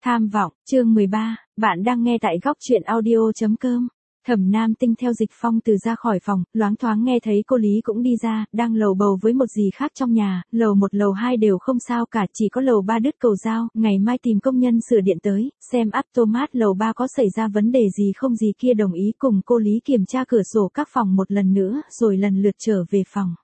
Tham vọng, chương 13, bạn đang nghe tại góc truyện audio.com. Thẩm Nam Tinh theo Dịch Phong Từ ra khỏi phòng, loáng thoáng nghe thấy cô Lý cũng đi ra, đang lầu bầu với một gì khác trong nhà, lầu 1 lầu 2 đều không sao cả, chỉ có lầu 3 đứt cầu dao, ngày mai tìm công nhân sửa điện tới, xem automat lầu 3 có xảy ra vấn đề gì không gì kia đồng ý cùng cô Lý kiểm tra cửa sổ các phòng một lần nữa, rồi lần lượt trở về phòng.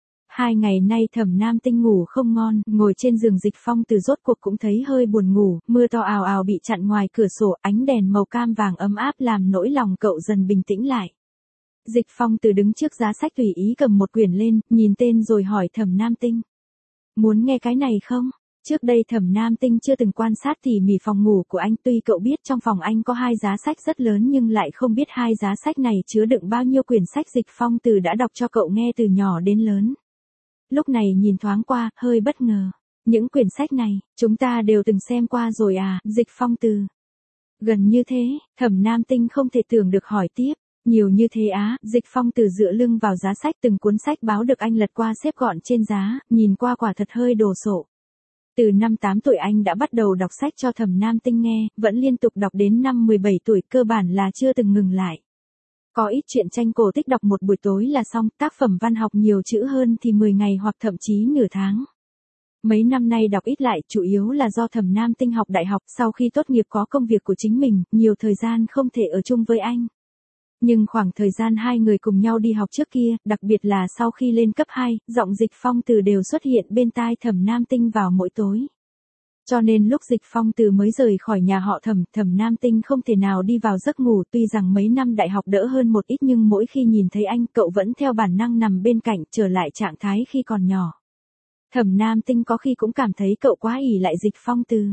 2 ngày nay Thẩm Nam Tinh ngủ không ngon, ngồi trên giường Dịch Phong Từ rốt cuộc cũng thấy hơi buồn ngủ, mưa to ào ào bị chặn ngoài cửa sổ, ánh đèn màu cam vàng ấm áp làm nỗi lòng cậu dần bình tĩnh lại. Dịch Phong Từ đứng trước giá sách tùy ý cầm một quyển lên, nhìn tên rồi hỏi Thẩm Nam Tinh. Muốn nghe cái này không? Trước đây Thẩm Nam Tinh chưa từng quan sát tỉ mỉ phòng ngủ của anh, tuy cậu biết trong phòng anh có 2 giá sách rất lớn nhưng lại không biết 2 giá sách này chứa đựng bao nhiêu quyển sách Dịch Phong Từ đã đọc cho cậu nghe từ nhỏ đến lớn. Lúc này nhìn thoáng qua, hơi bất ngờ. Những quyển sách này, chúng ta đều từng xem qua rồi à, Dịch Phong Từ. Gần như thế, Thẩm Nam Tinh không thể tưởng được hỏi tiếp. Nhiều như thế á, Dịch Phong Từ dựa lưng vào giá sách, từng cuốn sách báo được anh lật qua xếp gọn trên giá, nhìn qua quả thật hơi đồ sộ. Từ năm 8 tuổi anh đã bắt đầu đọc sách cho Thẩm Nam Tinh nghe, vẫn liên tục đọc đến năm 17 tuổi, cơ bản là chưa từng ngừng lại. Có ít truyện tranh cổ tích đọc một buổi tối là xong, tác phẩm văn học nhiều chữ hơn thì 10 ngày hoặc thậm chí nửa tháng. Mấy năm nay đọc ít lại, chủ yếu là do Thẩm Nam Tinh học đại học, sau khi tốt nghiệp có công việc của chính mình, nhiều thời gian không thể ở chung với anh. Nhưng khoảng thời gian 2 người cùng nhau đi học trước kia, đặc biệt là sau khi lên cấp 2, giọng Dịch Phong Từ đều xuất hiện bên tai Thẩm Nam Tinh vào mỗi tối. Cho nên lúc Dịch Phong Từ mới rời khỏi nhà họ Thẩm Nam Tinh không thể nào đi vào giấc ngủ, tuy rằng mấy năm đại học đỡ hơn một ít nhưng mỗi khi nhìn thấy anh, cậu vẫn theo bản năng nằm bên cạnh, trở lại trạng thái khi còn nhỏ. Thẩm Nam Tinh có khi cũng cảm thấy cậu quá ỷ lại Dịch Phong Từ.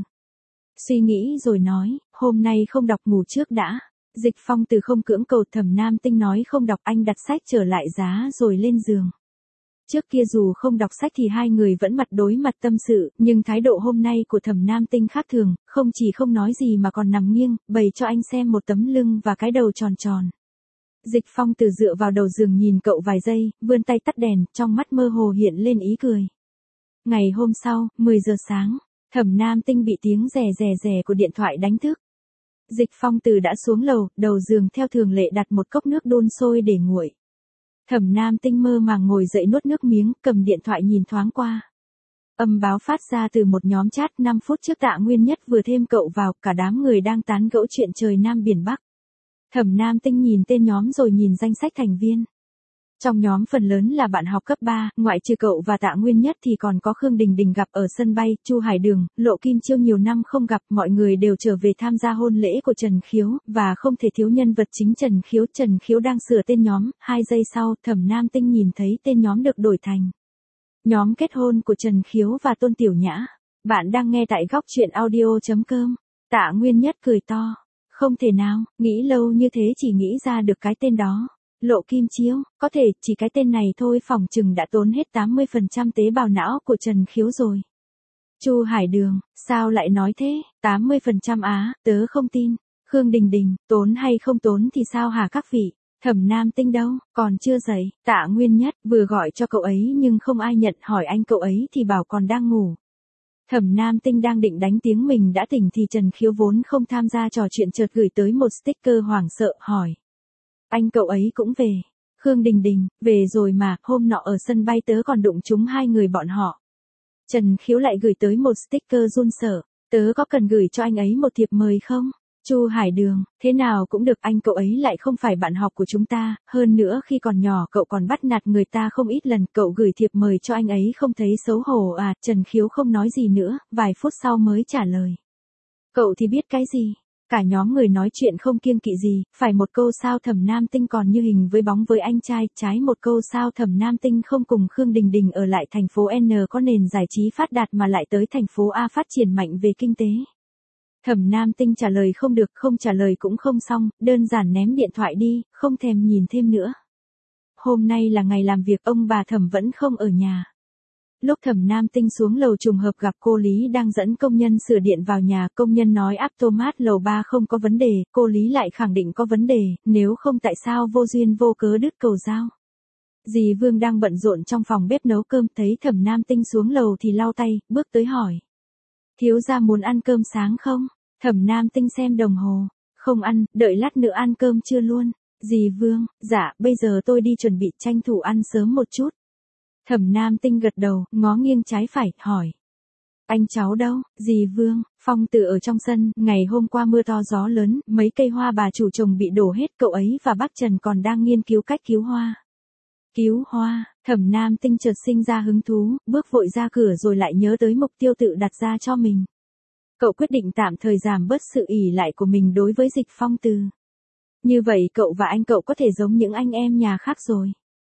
Suy nghĩ rồi nói, hôm nay không đọc ngủ trước đã. Dịch Phong Từ không cưỡng cầu, Thẩm Nam Tinh nói không đọc, anh đặt sách trở lại giá rồi lên giường. Trước kia dù không đọc sách thì 2 người vẫn mặt đối mặt tâm sự, nhưng thái độ hôm nay của Thẩm Nam Tinh khác thường, không chỉ không nói gì mà còn nằm nghiêng, bày cho anh xem một tấm lưng và cái đầu tròn tròn. Dịch Phong Từ dựa vào đầu giường nhìn cậu vài giây, vươn tay tắt đèn, trong mắt mơ hồ hiện lên ý cười. Ngày hôm sau, 10 giờ sáng, Thẩm Nam Tinh bị tiếng rè rè rè của điện thoại đánh thức. Dịch Phong Từ đã xuống lầu, đầu giường theo thường lệ đặt một cốc nước đun sôi để nguội. Thẩm Nam Tinh mơ màng ngồi dậy nuốt nước miếng, cầm điện thoại nhìn thoáng qua. Âm báo phát ra từ một nhóm chat 5 phút trước Tạ Nguyên Nhất vừa thêm cậu vào, cả đám người đang tán gẫu chuyện trời Nam biển Bắc. Thẩm Nam Tinh nhìn tên nhóm rồi nhìn danh sách thành viên. Trong nhóm phần lớn là bạn học cấp 3, ngoại trừ cậu và Tạ Nguyên Nhất thì còn có Khương Đình Đình gặp ở sân bay, Chu Hải Đường, Lộ Kim Chiêu nhiều năm không gặp, mọi người đều trở về tham gia hôn lễ của Trần Khiếu, và không thể thiếu nhân vật chính Trần Khiếu. Trần Khiếu đang sửa tên nhóm, 2 giây sau, Thẩm Nam Tinh nhìn thấy tên nhóm được đổi thành nhóm kết hôn của Trần Khiếu và Tôn Tiểu Nhã. Bạn đang nghe tại góc truyện audio.com. Tạ Nguyên Nhất cười to. Không thể nào, nghĩ lâu như thế chỉ nghĩ ra được cái tên đó. Lộ Kim Chiêu, có thể, chỉ cái tên này thôi phỏng chừng đã tốn hết 80% tế bào não của Trần Khiếu rồi. Chu Hải Đường, sao lại nói thế, 80% á, tớ không tin. Khương Đình Đình, tốn hay không tốn thì sao hả các vị? Thẩm Nam Tinh đâu, còn chưa dậy. Tạ Nguyên Nhất, vừa gọi cho cậu ấy nhưng không ai nhận, hỏi anh cậu ấy thì bảo còn đang ngủ. Thẩm Nam Tinh đang định đánh tiếng mình đã tỉnh thì Trần Khiếu vốn không tham gia trò chuyện chợt gửi tới một sticker hoảng sợ, hỏi. Anh cậu ấy cũng về. Khương Đình Đình, về rồi mà, hôm nọ ở sân bay tớ còn đụng trúng 2 người bọn họ. Trần Khiếu lại gửi tới một sticker run sợ, tớ có cần gửi cho anh ấy một thiệp mời không? Chu Hải Đường, thế nào cũng được, anh cậu ấy lại không phải bạn học của chúng ta, hơn nữa khi còn nhỏ cậu còn bắt nạt người ta không ít lần, cậu gửi thiệp mời cho anh ấy không thấy xấu hổ à? Trần Khiếu không nói gì nữa, vài phút sau mới trả lời. Cậu thì biết cái gì? Cả nhóm người nói chuyện không kiêng kỵ gì, phải một câu sao Thẩm Nam Tinh còn như hình với bóng với anh trai, trái một câu sao Thẩm Nam Tinh không cùng Khương Đình Đình ở lại thành phố N có nền giải trí phát đạt mà lại tới thành phố A phát triển mạnh về kinh tế. Thẩm Nam Tinh trả lời không được, không trả lời cũng không xong, đơn giản ném điện thoại đi, không thèm nhìn thêm nữa. Hôm nay là ngày làm việc, ông bà Thẩm vẫn không ở nhà. Lúc Thẩm Nam Tinh xuống lầu trùng hợp gặp cô Lý đang dẫn công nhân sửa điện vào nhà, công nhân nói automat lầu 3 không có vấn đề, cô Lý lại khẳng định có vấn đề, nếu không tại sao vô duyên vô cớ đứt cầu dao. Dì Vương đang bận rộn trong phòng bếp nấu cơm, thấy Thẩm Nam Tinh xuống lầu thì lau tay, bước tới hỏi. Thiếu gia muốn ăn cơm sáng không? Thẩm Nam Tinh xem đồng hồ. Không ăn, đợi lát nữa ăn cơm trưa luôn. Dì Vương, dạ, bây giờ tôi đi chuẩn bị tranh thủ ăn sớm một chút. Thẩm Nam Tinh gật đầu, ngó nghiêng trái phải, hỏi. Anh cháu đâu, dì Vương? Phong Tử ở trong sân, ngày hôm qua mưa to gió lớn, mấy cây hoa bà chủ trồng bị đổ hết, cậu ấy và bác Trần còn đang nghiên cứu cách cứu hoa. Cứu hoa, Thẩm Nam Tinh chợt sinh ra hứng thú, bước vội ra cửa rồi lại nhớ tới mục tiêu tự đặt ra cho mình. Cậu quyết định tạm thời giảm bớt sự ỷ lại của mình đối với Dịch Phong Từ. Như vậy cậu và anh cậu có thể giống những anh em nhà khác rồi.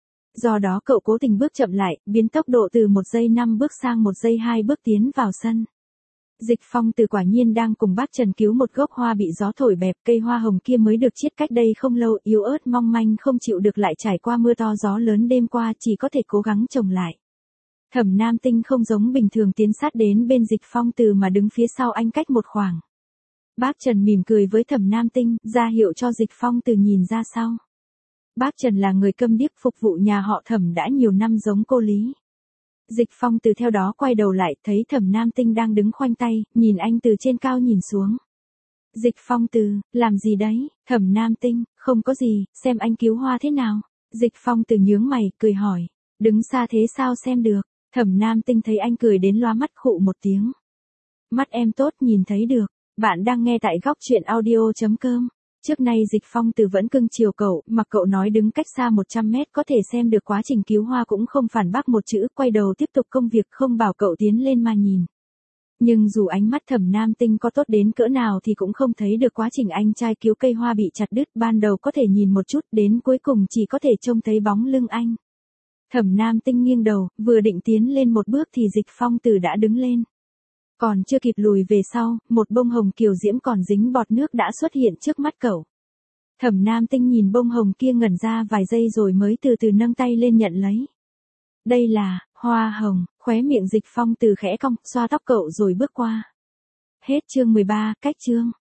Do đó cậu cố tình bước chậm lại, biến tốc độ từ 1 giây 5 bước sang 1 giây 2 bước tiến vào sân. Dịch Phong Từ quả nhiên đang cùng bác Trần cứu một gốc hoa bị gió thổi bẹp, cây hoa hồng kia mới được chiết cách đây không lâu, yếu ớt mong manh không chịu được lại trải qua mưa to gió lớn đêm qua, chỉ có thể cố gắng trồng lại. Thẩm Nam Tinh không giống bình thường tiến sát đến bên Dịch Phong Từ mà đứng phía sau anh cách một khoảng. Bác Trần mỉm cười với Thẩm Nam Tinh, ra hiệu cho Dịch Phong Từ nhìn ra sau. Bác Trần là người câm điếc phục vụ nhà họ Thẩm đã nhiều năm giống cô Lý. Dịch Phong Từ theo đó quay đầu lại, thấy Thẩm Nam Tinh đang đứng khoanh tay, nhìn anh từ trên cao nhìn xuống. Dịch Phong Từ, làm gì đấy? Thẩm Nam Tinh, không có gì, xem anh cứu hoa thế nào. Dịch Phong Từ nhướng mày, cười hỏi. Đứng xa thế sao xem được? Thẩm Nam Tinh thấy anh cười đến lóa mắt khụ một tiếng. Mắt em tốt nhìn thấy được. Bạn đang nghe tại góc truyện audio.com. Trước nay Dịch Phong Từ vẫn cưng chiều cậu, mặc cậu nói đứng cách xa 100 mét có thể xem được quá trình cứu hoa cũng không phản bác một chữ, quay đầu tiếp tục công việc không bảo cậu tiến lên mà nhìn. Nhưng dù ánh mắt Thẩm Nam Tinh có tốt đến cỡ nào thì cũng không thấy được quá trình anh trai cứu cây hoa bị chặt đứt, ban đầu có thể nhìn một chút, đến cuối cùng chỉ có thể trông thấy bóng lưng anh. Thẩm Nam Tinh nghiêng đầu, vừa định tiến lên một bước thì Dịch Phong Từ đã đứng lên. Còn chưa kịp lùi về sau, một bông hồng kiều diễm còn dính bọt nước đã xuất hiện trước mắt cậu. Thẩm Nam Tinh nhìn bông hồng kia ngẩn ra vài giây rồi mới từ từ nâng tay lên nhận lấy. Đây là hoa hồng, khóe miệng Dịch Phong Từ khẽ cong, xoa tóc cậu rồi bước qua. Hết chương 13, cách chương.